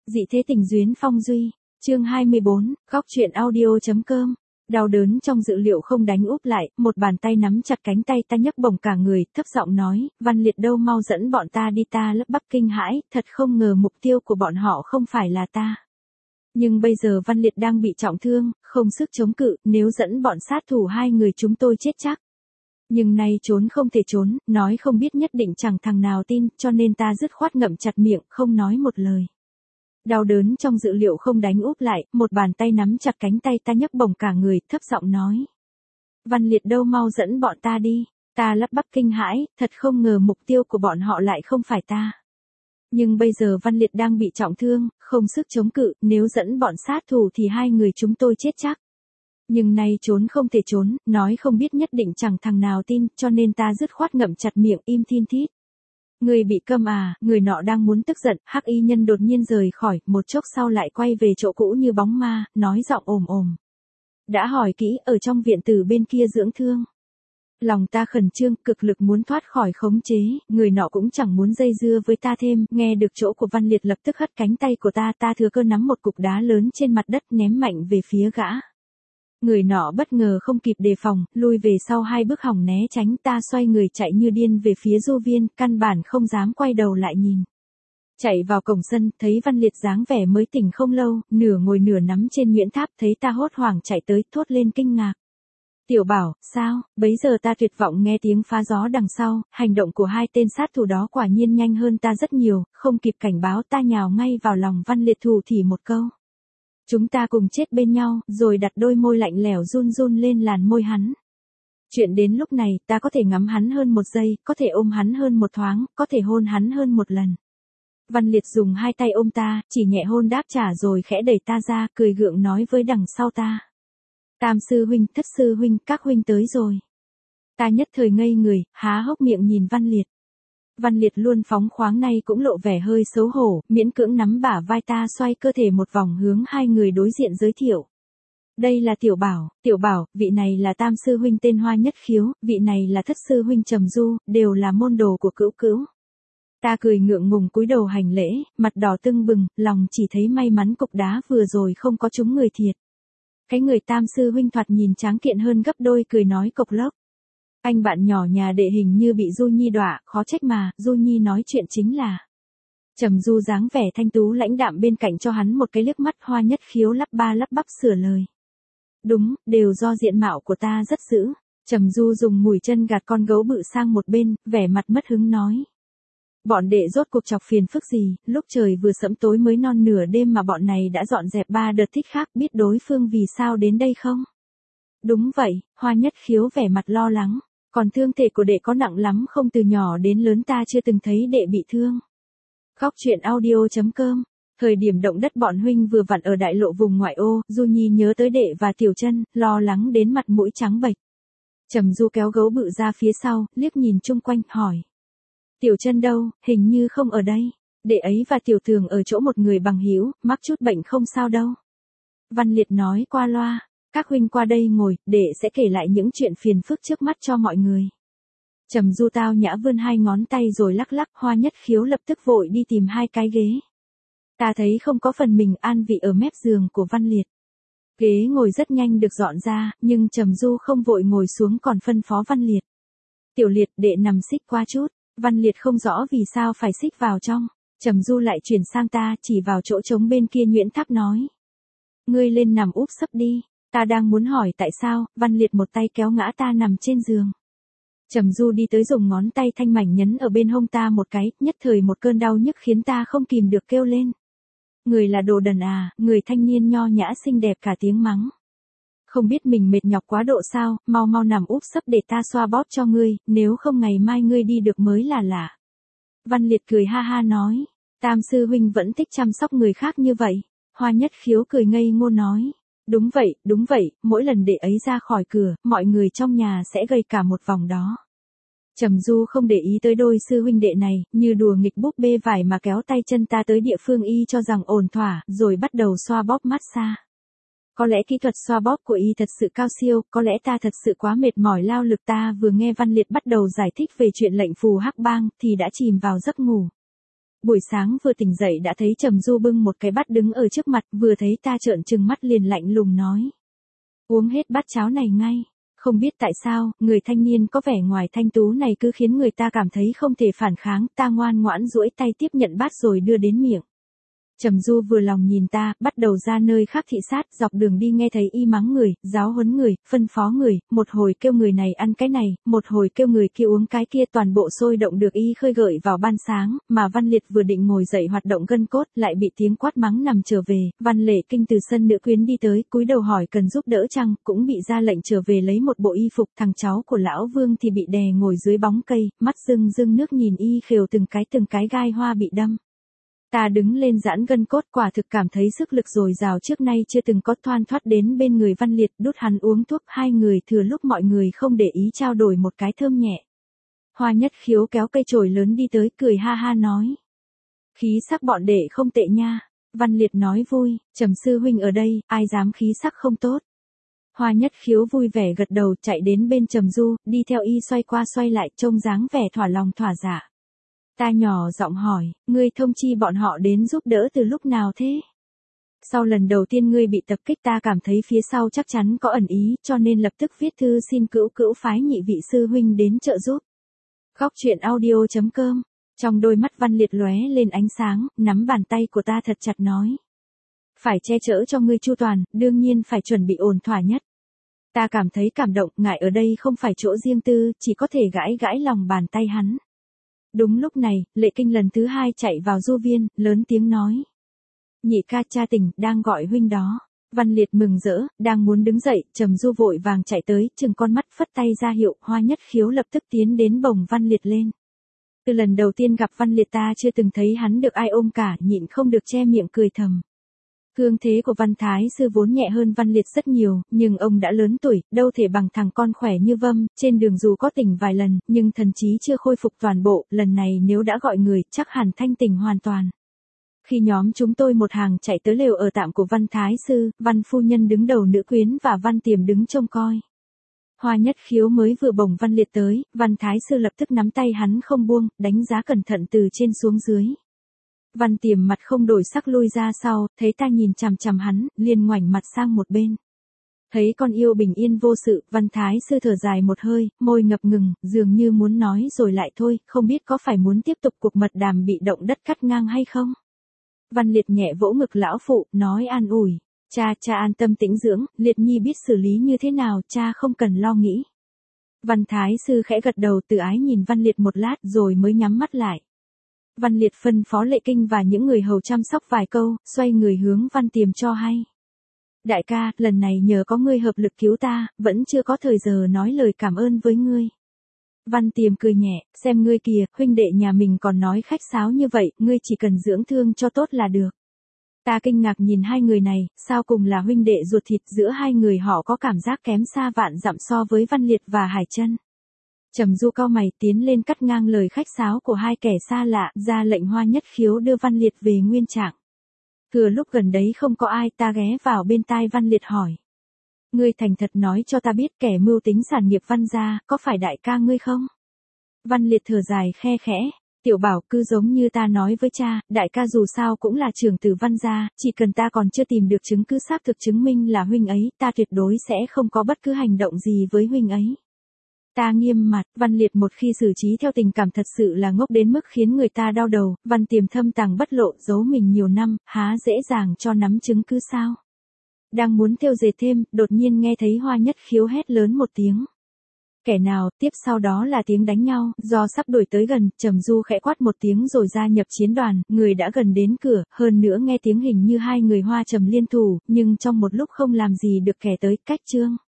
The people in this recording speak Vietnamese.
Dị thế tình duyên phong duy, chương 24, góc truyện audio.com. Đau đớn trong dự liệu không đánh úp lại, một bàn tay nắm chặt cánh tay ta nhấc bổng cả người, thấp giọng nói, Văn Liệt đâu mau dẫn bọn ta đi. Ta lắp bắp kinh hãi, thật không ngờ mục tiêu của bọn họ không phải là ta. Nhưng bây giờ Văn Liệt đang bị trọng thương, không sức chống cự, nếu dẫn bọn sát thủ hai người chúng tôi chết chắc. Nhưng nay trốn không thể trốn, nói không biết nhất định chẳng thằng nào tin, cho nên ta dứt khoát ngậm chặt miệng, không nói một lời. Đau đớn trong dự liệu không đánh úp lại, một bàn tay nắm chặt cánh tay ta nhấc bổng cả người, thấp giọng nói. Văn Liệt đâu mau dẫn bọn ta đi. Ta lắp bắp kinh hãi, thật không ngờ mục tiêu của bọn họ lại không phải ta. Nhưng bây giờ Văn Liệt đang bị trọng thương, không sức chống cự, nếu dẫn bọn sát thủ thì hai người chúng tôi chết chắc. Nhưng nay trốn không thể trốn, nói không biết nhất định chẳng thằng nào tin, cho nên ta dứt khoát ngậm chặt miệng im thin thít. Người bị câm à, người nọ đang muốn tức giận, hắc y nhân đột nhiên rời khỏi, một chốc sau lại quay về chỗ cũ như bóng ma, nói giọng ồm ồm. Đã hỏi kỹ, ở trong viện tử bên kia dưỡng thương. Lòng ta khẩn trương, cực lực muốn thoát khỏi khống chế, người nọ cũng chẳng muốn dây dưa với ta thêm, nghe được chỗ của Văn Liệt lập tức hất cánh tay của ta thừa cơ nắm một cục đá lớn trên mặt đất ném mạnh về phía gã. Người nọ bất ngờ không kịp đề phòng, lui về sau hai bước hỏng né tránh, ta xoay người chạy như điên về phía du viên, căn bản không dám quay đầu lại nhìn. Chạy vào cổng sân, thấy Văn Liệt dáng vẻ mới tỉnh không lâu, nửa ngồi nửa nắm trên nhuyễn tháp, thấy ta hốt hoảng chạy tới, thốt lên kinh ngạc. Tiểu Bảo, sao? Bấy giờ ta tuyệt vọng nghe tiếng phá gió đằng sau, hành động của hai tên sát thủ đó quả nhiên nhanh hơn ta rất nhiều, không kịp cảnh báo ta nhào ngay vào lòng Văn Liệt thủ thỉ một câu. Chúng ta cùng chết bên nhau, rồi đặt đôi môi lạnh lẽo run run lên làn môi hắn. Chuyện đến lúc này, ta có thể ngắm hắn hơn một giây, có thể ôm hắn hơn một thoáng, có thể hôn hắn hơn một lần. Văn Liệt dùng hai tay ôm ta, chỉ nhẹ hôn đáp trả rồi khẽ đẩy ta ra, cười gượng nói với đằng sau ta. Tam sư huynh, thất sư huynh, các huynh tới rồi. Ta nhất thời ngây người, há hốc miệng nhìn Văn Liệt. Văn Liệt luôn phóng khoáng nay cũng lộ vẻ hơi xấu hổ, miễn cưỡng nắm bả vai ta xoay cơ thể một vòng hướng hai người đối diện giới thiệu. Đây là Tiểu Bảo, vị này là Tam sư huynh tên Hoa Nhất Khiếu, vị này là Thất sư huynh Trầm Du, đều là môn đồ của Cữu Cữu. Ta cười ngượng ngùng cúi đầu hành lễ, mặt đỏ tưng bừng, lòng chỉ thấy may mắn cục đá vừa rồi không có trúng người thiệt. Cái người Tam sư huynh thoạt nhìn tráng kiện hơn gấp đôi cười nói cộc lốc. Anh bạn nhỏ nhà đệ hình như bị Du Nhi đọa, khó trách mà, Du Nhi nói chuyện chính là. Trầm Du dáng vẻ thanh tú lãnh đạm bên cạnh cho hắn một cái liếc mắt. Hoa Nhất Khiếu lắp ba lắp bắp sửa lời. Đúng, đều do diện mạo của ta rất dữ. Trầm Du dùng mùi chân gạt con gấu bự sang một bên, vẻ mặt mất hứng nói. Bọn đệ rốt cuộc chọc phiền phức gì, lúc trời vừa sẫm tối mới non nửa đêm mà bọn này đã dọn dẹp 3 đợt thích khác, biết đối phương vì sao đến đây không? Đúng vậy, Hoa Nhất Khiếu vẻ mặt lo lắng. Còn thương thể của đệ có nặng lắm không? Từ nhỏ đến lớn ta chưa từng thấy đệ bị thương. Góc truyện audio.com. Thời điểm động đất bọn huynh vừa vặn ở đại lộ vùng ngoại ô, Du Nhi nhớ tới đệ và Tiểu Chân, lo lắng đến mặt mũi trắng bệch. Trầm Du kéo gấu bự ra phía sau, liếc nhìn chung quanh, hỏi. Tiểu Chân đâu, hình như không ở đây. Đệ ấy và Tiểu Tường ở chỗ một người bằng hữu, mắc chút bệnh không sao đâu. Văn Liệt nói qua loa. Các huynh qua đây ngồi, đệ sẽ kể lại những chuyện phiền phức trước mắt cho mọi người. Trầm Du tao nhã vươn hai ngón tay rồi lắc lắc. Hoa Nhất Khiếu lập tức vội đi tìm hai cái ghế. Ta thấy không có phần mình an vị ở mép giường của Văn Liệt. Ghế ngồi rất nhanh được dọn ra, nhưng Trầm Du không vội ngồi xuống còn phân phó Văn Liệt. Tiểu Liệt, đệ nằm xích qua chút. Văn Liệt không rõ vì sao phải xích vào trong. Trầm Du lại chuyển sang ta, chỉ vào chỗ trống bên kia nhuyễn tháp nói. Ngươi lên nằm úp sấp đi. Ta đang muốn hỏi tại sao, Văn Liệt một tay kéo ngã ta nằm trên giường. Trầm Du đi tới dùng ngón tay thanh mảnh nhấn ở bên hông ta một cái, nhất thời một cơn đau nhức khiến ta không kìm được kêu lên. Người là đồ đần à, người thanh niên nho nhã xinh đẹp cả tiếng mắng. Không biết mình mệt nhọc quá độ sao, mau mau nằm úp sấp để ta xoa bóp cho ngươi, nếu không ngày mai ngươi đi được mới là lạ. Văn Liệt cười ha ha nói, Tam sư huynh vẫn thích chăm sóc người khác như vậy. Hoa Nhất Khiếu cười ngây ngô nói. Đúng vậy, mỗi lần đệ ấy ra khỏi cửa, mọi người trong nhà sẽ gây cả một vòng đó. Trầm Du không để ý tới đôi sư huynh đệ này, như đùa nghịch búp bê vải mà kéo tay chân ta tới địa phương y cho rằng ổn thỏa, rồi bắt đầu xoa bóp massage. Có lẽ kỹ thuật xoa bóp của y thật sự cao siêu, có lẽ ta thật sự quá mệt mỏi lao lực. Ta vừa nghe Văn Liệt bắt đầu giải thích về chuyện lệnh phù hắc bang, thì đã chìm vào giấc ngủ. buổi sáng vừa tỉnh dậy đã thấy Trầm Du bưng một cái bát đứng ở trước mặt, vừa thấy ta trợn trừng mắt liền lạnh lùng nói. Uống hết bát cháo này ngay. Không biết tại sao, người thanh niên có vẻ ngoài thanh tú này cứ khiến người ta cảm thấy không thể phản kháng, ta ngoan ngoãn duỗi tay tiếp nhận bát rồi đưa đến miệng. Trầm Du vừa lòng nhìn ta, bắt đầu ra nơi khác thị sát, dọc đường đi nghe thấy y mắng người, giáo huấn người, phân phó người, một hồi kêu người này ăn cái này, một hồi kêu người kia uống cái kia, toàn bộ sôi động được y khơi gợi vào ban sáng, mà Văn Liệt vừa định ngồi dậy hoạt động gân cốt, lại bị tiếng quát mắng nằm trở về. Văn Lệ Kinh từ sân nữ quyến đi tới, cúi đầu hỏi cần giúp đỡ chăng, cũng bị ra lệnh trở về lấy một bộ y phục. Thằng cháu của lão Vương thì bị đè ngồi dưới bóng cây, mắt rưng rưng nước nhìn y khều từng cái gai hoa bị đâm. Ta đứng lên giãn gân cốt, quả thực cảm thấy sức lực dồi dào trước nay chưa từng có, thoăn thoắt đến bên người Văn Liệt, đút hắn uống thuốc. Hai người thừa lúc mọi người không để ý trao đổi một cái thơm nhẹ. Hoa Nhất Khiếu kéo cây chổi lớn đi tới, cười ha ha nói. Khí sắc bọn đệ không tệ nha. Văn Liệt nói vui, Trầm sư huynh ở đây, ai dám khí sắc không tốt. Hoa Nhất Khiếu vui vẻ gật đầu, chạy đến bên Trầm Du, đi theo y xoay qua xoay lại, trông dáng vẻ thỏa lòng thỏa dạ. Ta nhỏ giọng hỏi, ngươi thông chi bọn họ đến giúp đỡ từ lúc nào thế? Sau lần đầu tiên ngươi bị tập kích ta cảm thấy phía sau chắc chắn có ẩn ý, cho nên lập tức viết thư xin cữu phái nhị vị sư huynh đến trợ giúp. Góc truyện audio.com. Trong đôi mắt Văn Liệt lóe lên ánh sáng, nắm bàn tay của ta thật chặt nói. Phải che chở cho ngươi chu toàn, đương nhiên phải chuẩn bị ổn thỏa nhất. Ta cảm thấy cảm động, ngại ở đây không phải chỗ riêng tư, chỉ có thể gãi lòng bàn tay hắn. Đúng lúc này, Lệ Kinh lần thứ hai chạy vào du viên, lớn tiếng nói. Nhị ca cha tỉnh, đang gọi huynh đó. Văn Liệt mừng rỡ, đang muốn đứng dậy, Trầm Du vội vàng chạy tới, chừng con mắt phất tay ra hiệu, Hoa Nhất Khiếu lập tức tiến đến bồng Văn Liệt lên. Từ lần đầu tiên gặp Văn Liệt ta chưa từng thấy hắn được ai ôm cả, nhịn không được che miệng cười thầm. Cương thế của Văn Thái sư vốn nhẹ hơn Văn Liệt rất nhiều, nhưng ông đã lớn tuổi, đâu thể bằng thằng con khỏe như Vâm, trên đường dù có tỉnh vài lần, nhưng thần trí chưa khôi phục toàn bộ, lần này nếu đã gọi người, chắc hẳn thanh tỉnh hoàn toàn. Khi nhóm chúng tôi một hàng chạy tới lều ở tạm của Văn Thái sư, Văn phu nhân đứng đầu nữ quyến và Văn Tiềm đứng trông coi. Hoa Nhất Khiếu mới vừa bồng Văn Liệt tới, Văn Thái sư lập tức nắm tay hắn không buông, đánh giá cẩn thận từ trên xuống dưới. Văn Tiềm mặt không đổi sắc lui ra sau, thấy ta nhìn chằm chằm hắn, liền ngoảnh mặt sang một bên. Thấy con yêu bình yên vô sự, Văn Thái sư thở dài một hơi, môi ngập ngừng, dường như muốn nói rồi lại thôi, không biết có phải muốn tiếp tục cuộc mật đàm bị động đất cắt ngang hay không. Văn Liệt nhẹ vỗ ngực lão phụ, nói an ủi. Cha an tâm tĩnh dưỡng, Liệt nhi biết xử lý như thế nào, cha không cần lo nghĩ. Văn Thái sư khẽ gật đầu từ ái nhìn Văn Liệt một lát rồi mới nhắm mắt lại. Văn Liệt phân phó Lệ Kinh và những người hầu chăm sóc vài câu, xoay người hướng Văn Tiềm cho hay. Đại ca, lần này nhờ có ngươi hợp lực cứu ta, vẫn chưa có thời giờ nói lời cảm ơn với ngươi. Văn Tiềm cười nhẹ, xem ngươi kìa, huynh đệ nhà mình còn nói khách sáo như vậy, ngươi chỉ cần dưỡng thương cho tốt là được. Ta kinh ngạc nhìn hai người này, sao cùng là huynh đệ ruột thịt, giữa hai người họ có cảm giác kém xa vạn dặm so với Văn Liệt và Hải Chân. Trầm Du cau mày tiến lên cắt ngang lời khách sáo của hai kẻ xa lạ, ra lệnh Hoa Nhất Khiếu đưa Văn Liệt về nguyên trạng. Thừa lúc gần đấy không có ai, ta ghé vào bên tai Văn Liệt hỏi. Ngươi thành thật nói cho ta biết kẻ mưu tính sản nghiệp Văn gia, có phải đại ca ngươi không? Văn Liệt thở dài khe khẽ. Tiểu Bảo cứ giống như ta nói với cha, đại ca dù sao cũng là trưởng tử Văn gia, chỉ cần ta còn chưa tìm được chứng cứ xác thực chứng minh là huynh ấy, ta tuyệt đối sẽ không có bất cứ hành động gì với huynh ấy. Ta nghiêm mặt, Văn Liệt một khi xử trí theo tình cảm thật sự là ngốc đến mức khiến người ta đau đầu, Văn Tiềm thâm tàng bất lộ, giấu mình nhiều năm, há dễ dàng cho nắm chứng cứ sao? Đang muốn thêu dệt thêm, đột nhiên nghe thấy Hoa Nhất Khiếu hét lớn một tiếng. Kẻ nào, tiếp sau đó là tiếng đánh nhau, do sắp đuổi tới gần, Trầm Du khẽ quát một tiếng rồi gia nhập chiến đoàn, người đã gần đến cửa, hơn nữa nghe tiếng hình như hai người Hoa Trầm liên thủ, nhưng trong một lúc không làm gì được kẻ tới, cách chương.